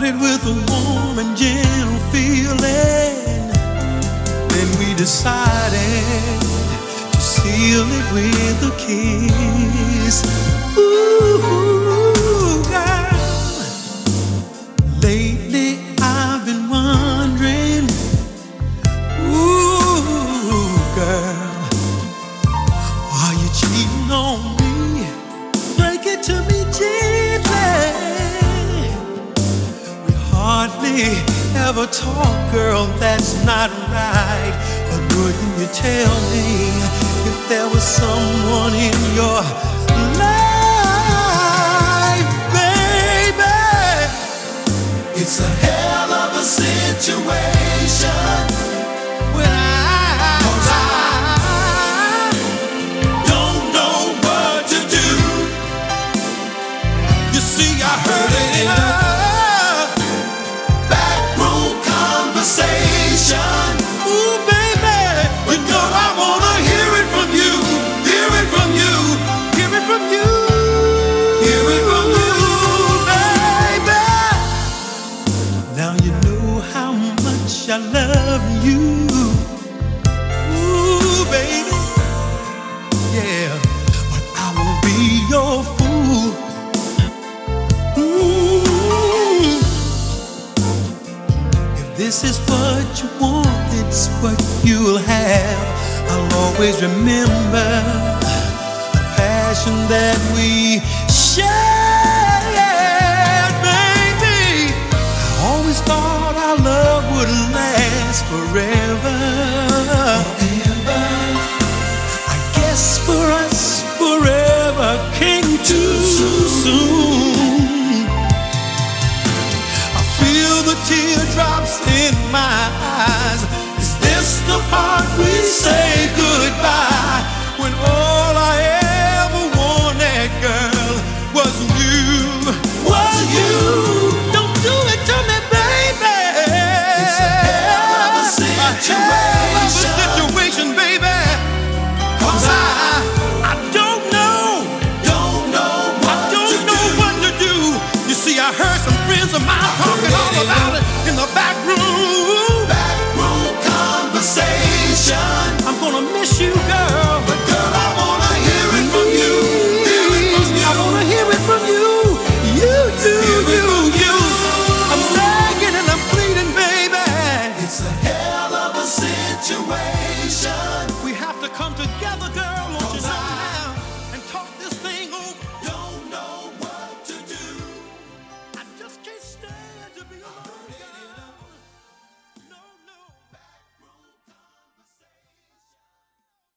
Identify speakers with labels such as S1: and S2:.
S1: Started with a warm and gentle feeling. Then we decided to seal it with a kiss. Ooh, girl. Lately I've been wondering, ooh, girl, are you cheating on me? Break it to me gently. We hardly ever talk, girl, that's not right. But wouldn't you tell me if there was someone in your life, baby? It's a hell of a situation when I don't know what to do. You see, I heard it in a backroom conversation. Ooh, baby, you know I wanna hear it from you, hear it from you, hear it from you, hear it from you, baby. Now you know how much I love you. Ooh, baby, yeah, but I won't be your fool. Ooh. If this is what you want, it's what you'll have. I'll always remember the passion that we shared, baby. I always thought our love would last forever. I guess for us, forever came too soon. I feel the teardrops in my eyes. Is this the part we say goodbye when all I